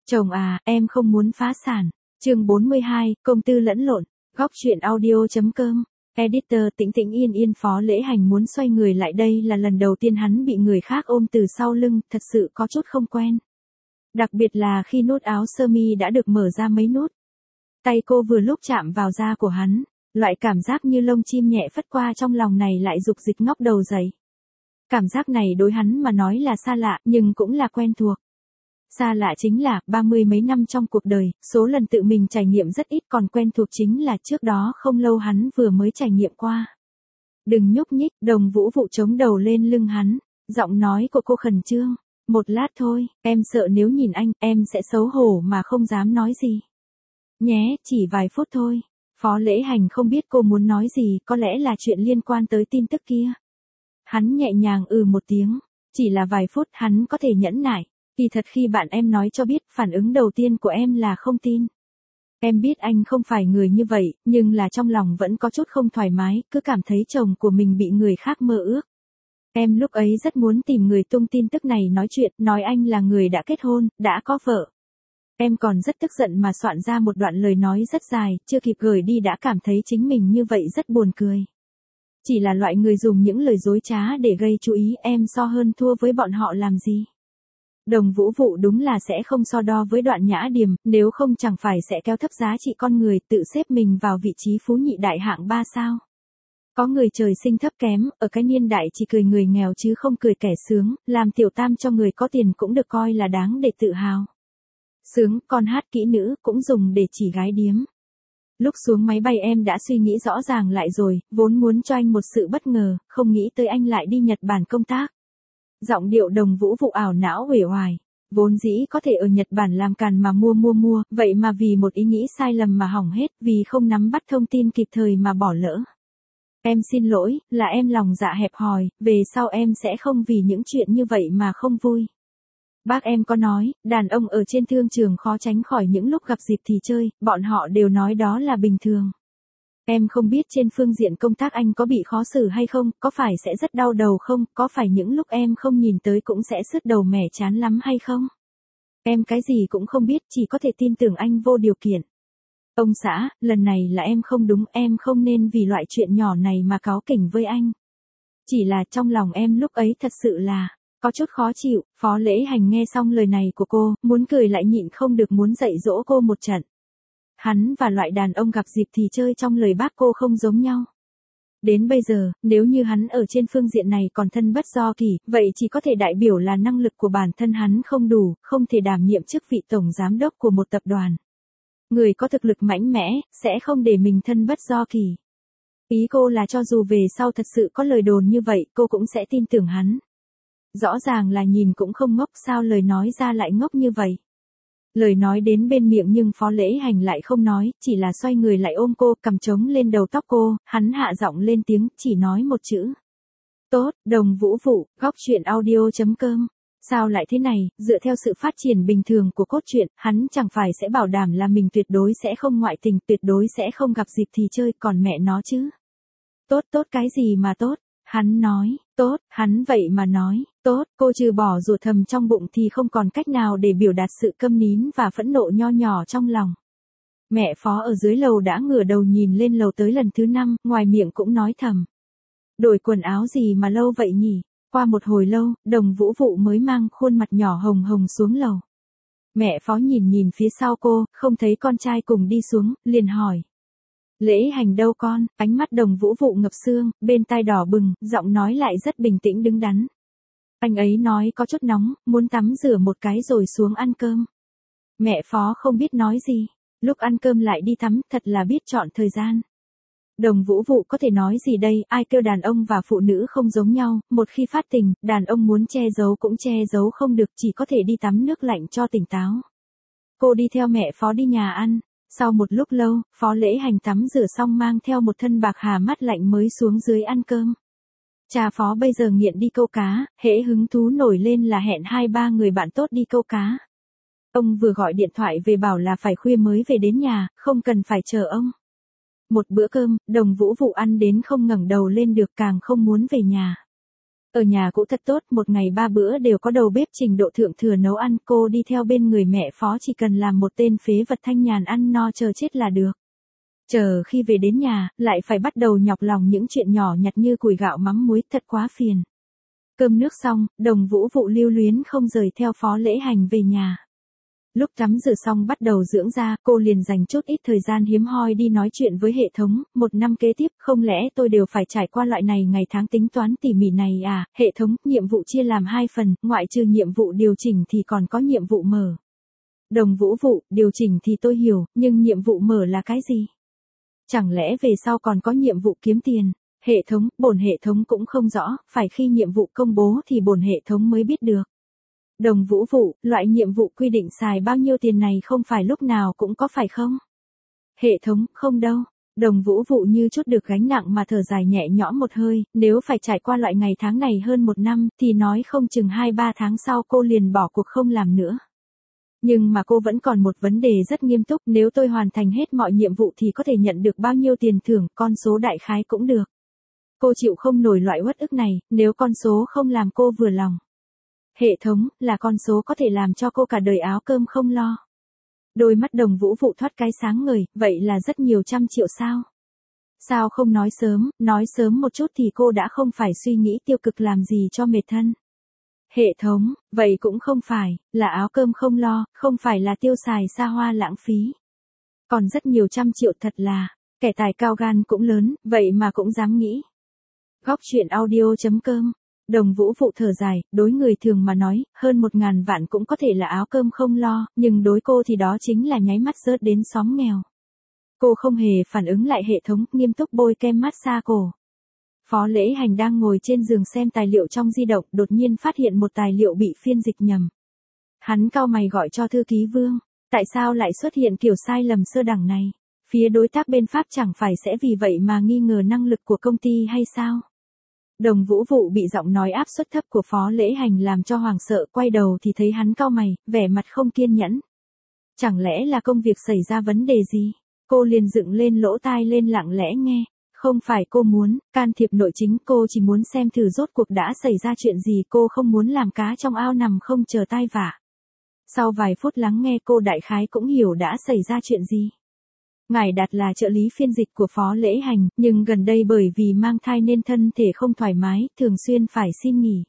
Chồng à, em không muốn phá sản. Chương 42, công tư lẫn lộn. Góc truyện audio.com. Editor Tĩnh Tĩnh Yên Yên. Phó Lễ Hành muốn xoay người lại, đây là lần đầu tiên hắn bị người khác ôm từ sau lưng, thật sự có chút không quen. Đặc biệt là khi nút áo sơ mi đã được mở ra mấy nút. Tay cô vừa lúc chạm vào da của hắn, loại cảm giác như lông chim nhẹ phất qua trong lòng này lại dục dịch ngóc đầu dậy. Cảm giác này đối hắn mà nói là xa lạ, nhưng cũng là quen thuộc. Xa lạ chính là, 30 mấy năm trong cuộc đời, số lần tự mình trải nghiệm rất ít, còn quen thuộc chính là trước đó không lâu hắn vừa mới trải nghiệm qua. Đừng nhúc nhích, Đồng Vũ Vụ chống đầu lên lưng hắn, giọng nói của cô khẩn trương. Một lát thôi, em sợ nếu nhìn anh, em sẽ xấu hổ mà không dám nói gì. Nhé, chỉ vài phút thôi. Phó Lễ Hành không biết cô muốn nói gì, có lẽ là chuyện liên quan tới tin tức kia. Hắn nhẹ nhàng một tiếng, chỉ là vài phút hắn có thể nhẫn nại. Kỳ thật khi bạn em nói cho biết, phản ứng đầu tiên của em là không tin. Em biết anh không phải người như vậy, nhưng là trong lòng vẫn có chút không thoải mái, cứ cảm thấy chồng của mình bị người khác mơ ước. Em lúc ấy rất muốn tìm người tung tin tức này nói chuyện, nói anh là người đã kết hôn, đã có vợ. Em còn rất tức giận mà soạn ra một đoạn lời nói rất dài, chưa kịp gửi đi đã cảm thấy chính mình như vậy rất buồn cười. Chỉ là loại người dùng những lời dối trá để gây chú ý, em so hơn thua với bọn họ làm gì. Đồng Vũ Vụ đúng là sẽ không so đo với Đoạn Nhã Điềm, nếu không chẳng phải sẽ kéo thấp giá trị con người, tự xếp mình vào vị trí phú nhị đại hạng 3 sao. Có người trời sinh thấp kém, ở cái niên đại chỉ cười người nghèo chứ không cười kẻ sướng, làm tiểu tam cho người có tiền cũng được coi là đáng để tự hào. Sướng, con hát kỹ nữ, cũng dùng để chỉ gái điếm. Lúc xuống máy bay em đã suy nghĩ rõ ràng lại rồi, vốn muốn cho anh một sự bất ngờ, không nghĩ tới anh lại đi Nhật Bản công tác. Giọng điệu Đồng Vũ Vụ ảo não uể oải. Vốn dĩ có thể ở Nhật Bản làm càn mà mua, vậy mà vì một ý nghĩ sai lầm mà hỏng hết, vì không nắm bắt thông tin kịp thời mà bỏ lỡ. Em xin lỗi, là em lòng dạ hẹp hòi, về sau em sẽ không vì những chuyện như vậy mà không vui. Bác em có nói, đàn ông ở trên thương trường khó tránh khỏi những lúc gặp dịp thì chơi, bọn họ đều nói đó là bình thường. Em không biết trên phương diện công tác anh có bị khó xử hay không, có phải sẽ rất đau đầu không, có phải những lúc em không nhìn tới cũng sẽ sứt đầu mẻ chán lắm hay không? Em cái gì cũng không biết, chỉ có thể tin tưởng anh vô điều kiện. Ông xã, lần này là em không đúng, em không nên vì loại chuyện nhỏ này mà cáu kỉnh với anh. Chỉ là trong lòng em lúc ấy thật sự là có chút khó chịu. Phó Lễ Hành nghe xong lời này của cô, muốn cười lại nhịn không được, muốn dạy dỗ cô một trận. Hắn và loại đàn ông gặp dịp thì chơi trong lời bác cô không giống nhau. Đến bây giờ, nếu như hắn ở trên phương diện này còn thân bất do kỷ, vậy chỉ có thể đại biểu là năng lực của bản thân hắn không đủ, không thể đảm nhiệm chức vị tổng giám đốc của một tập đoàn. Người có thực lực mạnh mẽ, sẽ không để mình thân bất do kỷ. Ý cô là cho dù về sau thật sự có lời đồn như vậy, cô cũng sẽ tin tưởng hắn. Rõ ràng là nhìn cũng không ngốc, sao lời nói ra lại ngốc như vậy. Lời nói đến bên miệng nhưng Phó Lễ Hành lại không nói, chỉ là xoay người lại ôm cô, cầm trống lên đầu tóc cô, hắn hạ giọng lên tiếng, chỉ nói một chữ. Tốt. Đồng Vũ Vụ, góc truyện audio.com. Sao lại thế này, dựa theo sự phát triển bình thường của cốt truyện, hắn chẳng phải sẽ bảo đảm là mình tuyệt đối sẽ không ngoại tình, tuyệt đối sẽ không gặp dịp thì chơi, còn mẹ nó chứ. Tốt cái gì mà tốt, hắn nói, tốt, hắn vậy mà nói, tốt, cô trừ bỏ rủa thầm trong bụng thì không còn cách nào để biểu đạt sự câm nín và phẫn nộ nho nhỏ trong lòng. Mẹ Phó ở dưới lầu đã ngửa đầu nhìn lên lầu tới lần thứ 5, ngoài miệng cũng nói thầm. Đổi quần áo gì mà lâu vậy nhỉ? Qua một hồi lâu, Đồng Vũ Vụ mới mang khuôn mặt nhỏ hồng hồng xuống lầu. Mẹ Phó nhìn phía sau cô, không thấy con trai cùng đi xuống, liền hỏi. Lễ Hành đâu con? Ánh mắt Đồng Vũ Vụ ngập sương, bên tai đỏ bừng, giọng nói lại rất bình tĩnh đứng đắn. Anh ấy nói có chút nóng, muốn tắm rửa một cái rồi xuống ăn cơm. Mẹ Phó không biết nói gì, lúc ăn cơm lại đi tắm, thật là biết chọn thời gian. Đồng Vũ Vụ có thể nói gì đây, ai kêu đàn ông và phụ nữ không giống nhau, một khi phát tình, đàn ông muốn che giấu cũng che giấu không được, chỉ có thể đi tắm nước lạnh cho tỉnh táo. Cô đi theo mẹ Phó đi nhà ăn, sau một lúc lâu, Phó Lễ Hành tắm rửa xong mang theo một thân bạc hà mắt lạnh mới xuống dưới ăn cơm. Cha Phó bây giờ nghiện đi câu cá, hễ hứng thú nổi lên là hẹn 2-3 người bạn tốt đi câu cá. Ông vừa gọi điện thoại về bảo là phải khuya mới về đến nhà, không cần phải chờ ông. Một bữa cơm, Đồng Vũ Vụ ăn đến không ngẩng đầu lên được, càng không muốn về nhà. Ở nhà cũ thật tốt, một ngày 3 bữa đều có đầu bếp trình độ thượng thừa nấu ăn, cô đi theo bên người mẹ Phó chỉ cần làm một tên phế vật thanh nhàn ăn no chờ chết là được. Chờ khi về đến nhà, lại phải bắt đầu nhọc lòng những chuyện nhỏ nhặt như củi gạo mắm muối, thật quá phiền. Cơm nước xong, Đồng Vũ Vụ lưu luyến không rời theo Phó Lễ Hành về nhà. Lúc tắm rửa xong bắt đầu dưỡng da, cô liền dành chút ít thời gian hiếm hoi đi nói chuyện với hệ thống, 1 năm kế tiếp, không lẽ tôi đều phải trải qua loại này ngày tháng tính toán tỉ mỉ này à, hệ thống, nhiệm vụ chia làm 2 phần, ngoại trừ nhiệm vụ điều chỉnh thì còn có nhiệm vụ mở. Đồng Vũ Vụ, điều chỉnh thì tôi hiểu, nhưng nhiệm vụ mở là cái gì? Chẳng lẽ về sau còn có nhiệm vụ kiếm tiền? Hệ thống, bổn hệ thống cũng không rõ, phải khi nhiệm vụ công bố thì bổn hệ thống mới biết được. Đồng Vũ Vụ, loại nhiệm vụ quy định xài bao nhiêu tiền này không phải lúc nào cũng có phải không? Hệ thống, không đâu. Đồng Vũ Vụ như chút được gánh nặng mà thở dài nhẹ nhõm một hơi, nếu phải trải qua loại ngày tháng này hơn 1 năm, thì nói không chừng 2-3 tháng sau cô liền bỏ cuộc không làm nữa. Nhưng mà cô vẫn còn một vấn đề rất nghiêm túc, nếu tôi hoàn thành hết mọi nhiệm vụ thì có thể nhận được bao nhiêu tiền thưởng, con số đại khái cũng được. Cô chịu không nổi loại uất ức này, nếu con số không làm cô vừa lòng. Hệ thống, là con số có thể làm cho cô cả đời áo cơm không lo. Đôi mắt Đồng Vũ Vụ thoát cái sáng ngời, vậy là rất nhiều trăm triệu sao? Sao không nói sớm một chút thì cô đã không phải suy nghĩ tiêu cực làm gì cho mệt thân. Hệ thống, vậy cũng không phải, là áo cơm không lo, không phải là tiêu xài xa hoa lãng phí. Còn rất nhiều trăm triệu thật là, kẻ tài cao gan cũng lớn, vậy mà cũng dám nghĩ. Góc truyện audio.com. Đồng Vũ Vụ thở dài, đối người thường mà nói, hơn 1.000 vạn cũng có thể là áo cơm không lo, nhưng đối cô thì đó chính là nháy mắt rớt đến xóm nghèo. Cô không hề phản ứng lại hệ thống, nghiêm túc bôi kem massage cổ. Phó Lễ Hành đang ngồi trên giường xem tài liệu trong di động, đột nhiên phát hiện một tài liệu bị phiên dịch nhầm. Hắn cau mày gọi cho thư ký Vương, tại sao lại xuất hiện kiểu sai lầm sơ đẳng này? Phía đối tác bên Pháp chẳng phải sẽ vì vậy mà nghi ngờ năng lực của công ty hay sao? Đồng Vũ Vụ bị giọng nói áp suất thấp của Phó Lễ Hành làm cho hoảng sợ, quay đầu thì thấy hắn cau mày, vẻ mặt không kiên nhẫn. Chẳng lẽ là công việc xảy ra vấn đề gì? Cô liền dựng lên lỗ tai lên lặng lẽ nghe. Không phải cô muốn can thiệp nội chính, cô chỉ muốn xem thử rốt cuộc đã xảy ra chuyện gì, cô không muốn làm cá trong ao nằm không chờ tai vạ. Sau vài phút lắng nghe cô đại khái cũng hiểu đã xảy ra chuyện gì. Ngài Đạt là trợ lý phiên dịch của Phó Lễ Hành, nhưng gần đây bởi vì mang thai nên thân thể không thoải mái, thường xuyên phải xin nghỉ.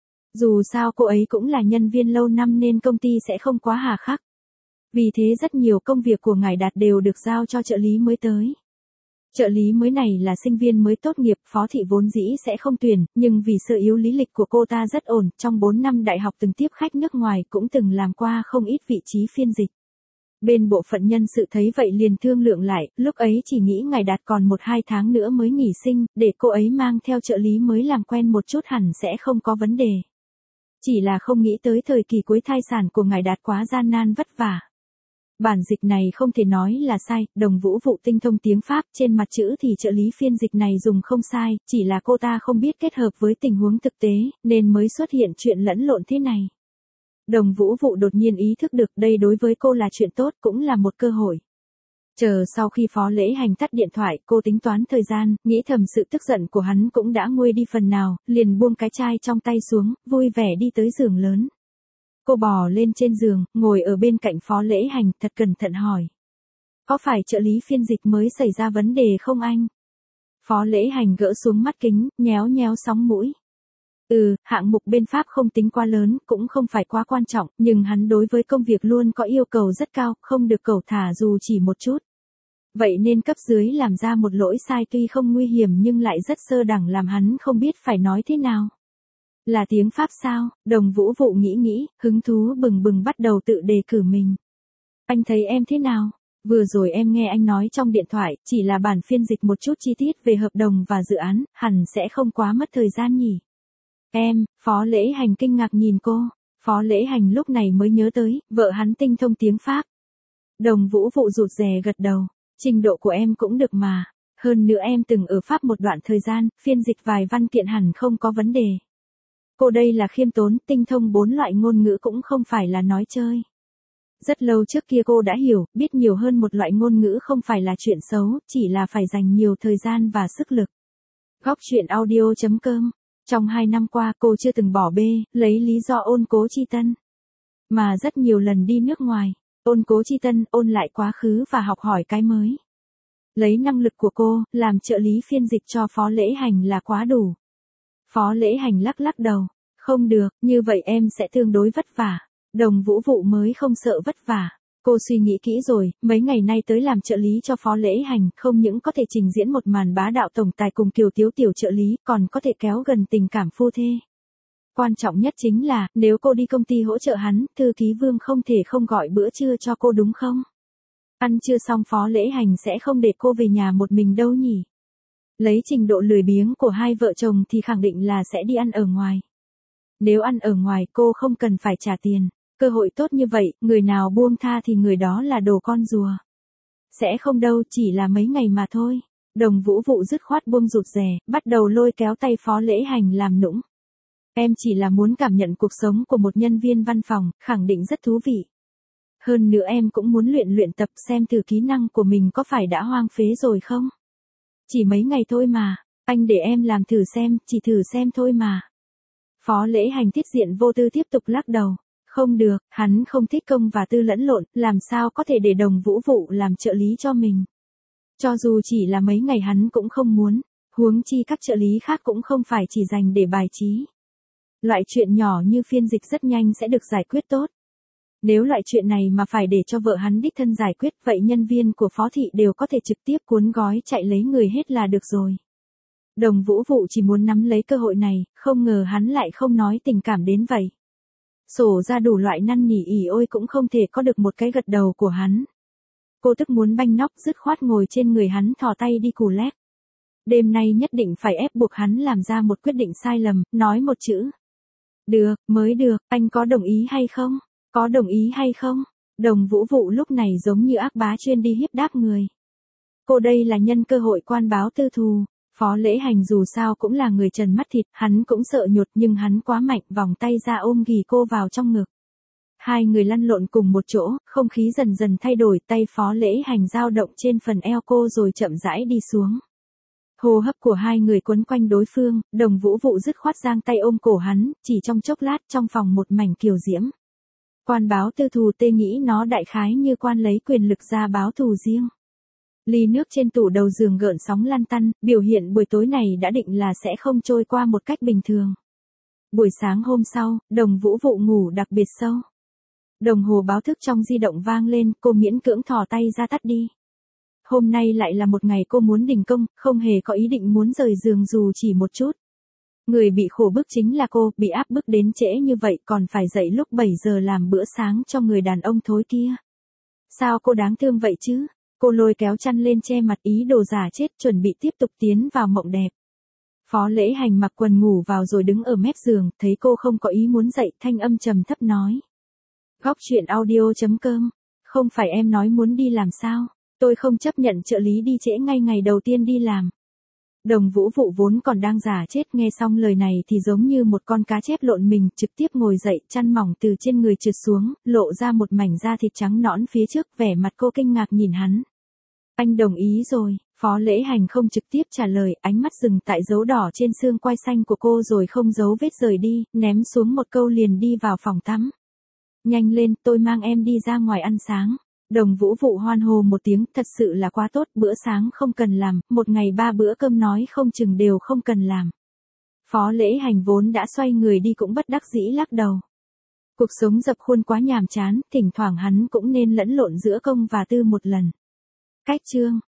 Dù sao cô ấy cũng là nhân viên lâu năm nên công ty sẽ không quá hà khắc. Vì thế rất nhiều công việc của Ngài Đạt đều được giao cho trợ lý mới tới. Trợ lý mới này là sinh viên mới tốt nghiệp, Phó Thị vốn dĩ sẽ không tuyển, nhưng vì sự yếu lý lịch của cô ta rất ổn, trong 4 năm đại học từng tiếp khách nước ngoài cũng từng làm qua không ít vị trí phiên dịch. Bên bộ phận nhân sự thấy vậy liền thương lượng lại, lúc ấy chỉ nghĩ Ngài Đạt còn 1-2 tháng nữa mới nghỉ sinh, để cô ấy mang theo trợ lý mới làm quen một chút hẳn sẽ không có vấn đề. Chỉ là không nghĩ tới thời kỳ cuối thai sản của Ngài Đạt quá gian nan vất vả. Bản dịch này không thể nói là sai, Đồng Vũ Vụ tinh thông tiếng Pháp, trên mặt chữ thì trợ lý phiên dịch này dùng không sai, chỉ là cô ta không biết kết hợp với tình huống thực tế, nên mới xuất hiện chuyện lẫn lộn thế này. Đồng Vũ Vụ đột nhiên ý thức được đây đối với cô là chuyện tốt, cũng là một cơ hội. Chờ sau khi Phó Lễ Hành tắt điện thoại, cô tính toán thời gian, nghĩ thầm sự tức giận của hắn cũng đã nguôi đi phần nào, liền buông cái chai trong tay xuống, vui vẻ đi tới giường lớn. Cô bò lên trên giường, ngồi ở bên cạnh Phó Lễ Hành, thật cẩn thận hỏi. Có phải trợ lý phiên dịch mới xảy ra vấn đề không anh? Phó Lễ Hành gỡ xuống mắt kính, nhéo nhéo sóng mũi. Hạng mục bên Pháp không tính quá lớn, cũng không phải quá quan trọng, nhưng hắn đối với công việc luôn có yêu cầu rất cao, không được cẩu thả dù chỉ một chút. Vậy nên cấp dưới làm ra một lỗi sai tuy không nguy hiểm nhưng lại rất sơ đẳng làm hắn không biết phải nói thế nào. Là tiếng Pháp sao? Đồng Vũ Vụ nghĩ, hứng thú bừng bừng bắt đầu tự đề cử mình. Anh thấy em thế nào? Vừa rồi em nghe anh nói trong điện thoại, chỉ là bản phiên dịch một chút chi tiết về hợp đồng và dự án, hẳn sẽ không quá mất thời gian nhỉ? Em, Phó Lễ Hành kinh ngạc nhìn cô. Phó Lễ Hành lúc này mới nhớ tới, vợ hắn tinh thông tiếng Pháp. Đồng Vũ Vụ rụt rè gật đầu. Trình độ của em cũng được mà. Hơn nữa em từng ở Pháp một đoạn thời gian, phiên dịch vài văn kiện hẳn không có vấn đề. Cô đây là khiêm tốn, tinh thông 4 loại ngôn ngữ cũng không phải là nói chơi. Rất lâu trước kia cô đã hiểu, biết nhiều hơn một loại ngôn ngữ không phải là chuyện xấu, chỉ là phải dành nhiều thời gian và sức lực. Góc truyện audio.com Trong 2 năm qua cô chưa từng bỏ bê, lấy lý do ôn cố chi tân. Mà rất nhiều lần đi nước ngoài, ôn cố chi tân, ôn lại quá khứ và học hỏi cái mới. Lấy năng lực của cô, làm trợ lý phiên dịch cho Phó Lễ Hành là quá đủ. Phó Lễ Hành lắc lắc đầu. Không được, như vậy em sẽ tương đối vất vả. Đồng Vũ Vụ mới không sợ vất vả. Cô suy nghĩ kỹ rồi, mấy ngày nay tới làm trợ lý cho Phó Lễ Hành, không những có thể trình diễn một màn bá đạo tổng tài cùng Kiều Tiếu tiểu trợ lý, còn có thể kéo gần tình cảm phu thê. Quan trọng nhất chính là, nếu cô đi công ty hỗ trợ hắn, thư ký Vương không thể không gọi bữa trưa cho cô đúng không? Ăn trưa xong Phó Lễ Hành sẽ không để cô về nhà một mình đâu nhỉ? Lấy trình độ lười biếng của hai vợ chồng thì khẳng định là sẽ đi ăn ở ngoài. Nếu ăn ở ngoài cô không cần phải trả tiền. Cơ hội tốt như vậy, người nào buông tha thì người đó là đồ con rùa. Sẽ không đâu, chỉ là mấy ngày mà thôi. Đồng Vũ Vụ dứt khoát buông rụt rè, bắt đầu lôi kéo tay Phó Lễ Hành làm nũng. Em chỉ là muốn cảm nhận cuộc sống của một nhân viên văn phòng, khẳng định rất thú vị. Hơn nữa em cũng muốn luyện tập xem thử kỹ năng của mình có phải đã hoang phế rồi không. Chỉ mấy ngày thôi mà, anh để em làm thử xem, chỉ thử xem thôi mà. Phó Lễ Hành tiết diện vô tư tiếp tục lắc đầu. Không được, hắn không thích công và tư lẫn lộn, làm sao có thể để Đồng Vũ Vụ làm trợ lý cho mình. Cho dù chỉ là mấy ngày hắn cũng không muốn, huống chi các trợ lý khác cũng không phải chỉ dành để bài trí. Loại chuyện nhỏ như phiên dịch rất nhanh sẽ được giải quyết tốt. Nếu loại chuyện này mà phải để cho vợ hắn đích thân giải quyết, vậy nhân viên của Phó Thị đều có thể trực tiếp cuốn gói chạy lấy người hết là được rồi. Đồng Vũ Vụ chỉ muốn nắm lấy cơ hội này, không ngờ hắn lại không nói tình cảm đến vậy. Sổ ra đủ loại năn nỉ ỉ ôi cũng không thể có được một cái gật đầu của hắn. Cô tức muốn banh nóc dứt khoát ngồi trên người hắn thò tay đi cù lét. Đêm nay nhất định phải ép buộc hắn làm ra một quyết định sai lầm, nói một chữ. Được, mới được, anh có đồng ý hay không? Có đồng ý hay không? Đồng Vũ Vụ lúc này giống như ác bá chuyên đi hiếp đáp người. Cô đây là nhân cơ hội quan báo tư thù. Phó Lễ Hành dù sao cũng là người trần mắt thịt, hắn cũng sợ nhột nhưng hắn quá mạnh, vòng tay ra ôm ghì cô vào trong ngực. Hai người lăn lộn cùng một chỗ, không khí dần dần thay đổi, tay Phó Lễ Hành dao động trên phần eo cô rồi chậm rãi đi xuống. Hô hấp của hai người quấn quanh đối phương, Đồng Vũ Vụ dứt khoát giang tay ôm cổ hắn, chỉ trong chốc lát trong phòng một mảnh kiều diễm. Quan báo tư thù tê nghĩ nó đại khái như quan lấy quyền lực ra báo thù riêng. Ly nước trên tủ đầu giường gợn sóng lăn tăn, biểu hiện buổi tối này đã định là sẽ không trôi qua một cách bình thường. Buổi sáng hôm sau, Đồng Vũ Vụ ngủ đặc biệt sâu. Đồng hồ báo thức trong di động vang lên, cô miễn cưỡng thò tay ra tắt đi. Hôm nay lại là một ngày cô muốn đình công, không hề có ý định muốn rời giường dù chỉ một chút. Người bị khổ bức chính là cô, bị áp bức đến trễ như vậy còn phải dậy lúc 7 giờ làm bữa sáng cho người đàn ông thối kia. Sao cô đáng thương vậy chứ? Cô lôi kéo chăn lên che mặt ý đồ giả chết chuẩn bị tiếp tục tiến vào mộng đẹp. Phó Lễ Hành mặc quần ngủ vào rồi đứng ở mép giường, thấy cô không có ý muốn dậy, thanh âm trầm thấp nói. Góc chuyện audio.com, không phải em nói muốn đi làm sao, tôi không chấp nhận trợ lý đi trễ ngay ngày đầu tiên đi làm. Đồng Vũ Vụ vốn còn đang giả chết nghe xong lời này thì giống như một con cá chép lộn mình, trực tiếp ngồi dậy, chăn mỏng từ trên người trượt xuống, lộ ra một mảnh da thịt trắng nõn phía trước, vẻ mặt cô kinh ngạc nhìn hắn. Anh đồng ý rồi, Phó Lễ Hành không trực tiếp trả lời, ánh mắt dừng tại dấu đỏ trên xương quai xanh của cô rồi không giấu vết rời đi, ném xuống một câu liền đi vào phòng tắm. Nhanh lên, tôi mang em đi ra ngoài ăn sáng. Đồng Vũ Vụ hoan hô một tiếng, thật sự là quá tốt, bữa sáng không cần làm, một ngày 3 bữa cơm nói không chừng đều không cần làm. Phó Lễ Hành vốn đã xoay người đi cũng bất đắc dĩ lắc đầu. Cuộc sống dập khuôn quá nhàm chán, thỉnh thoảng hắn cũng nên lẫn lộn giữa công và tư một lần. Cách chương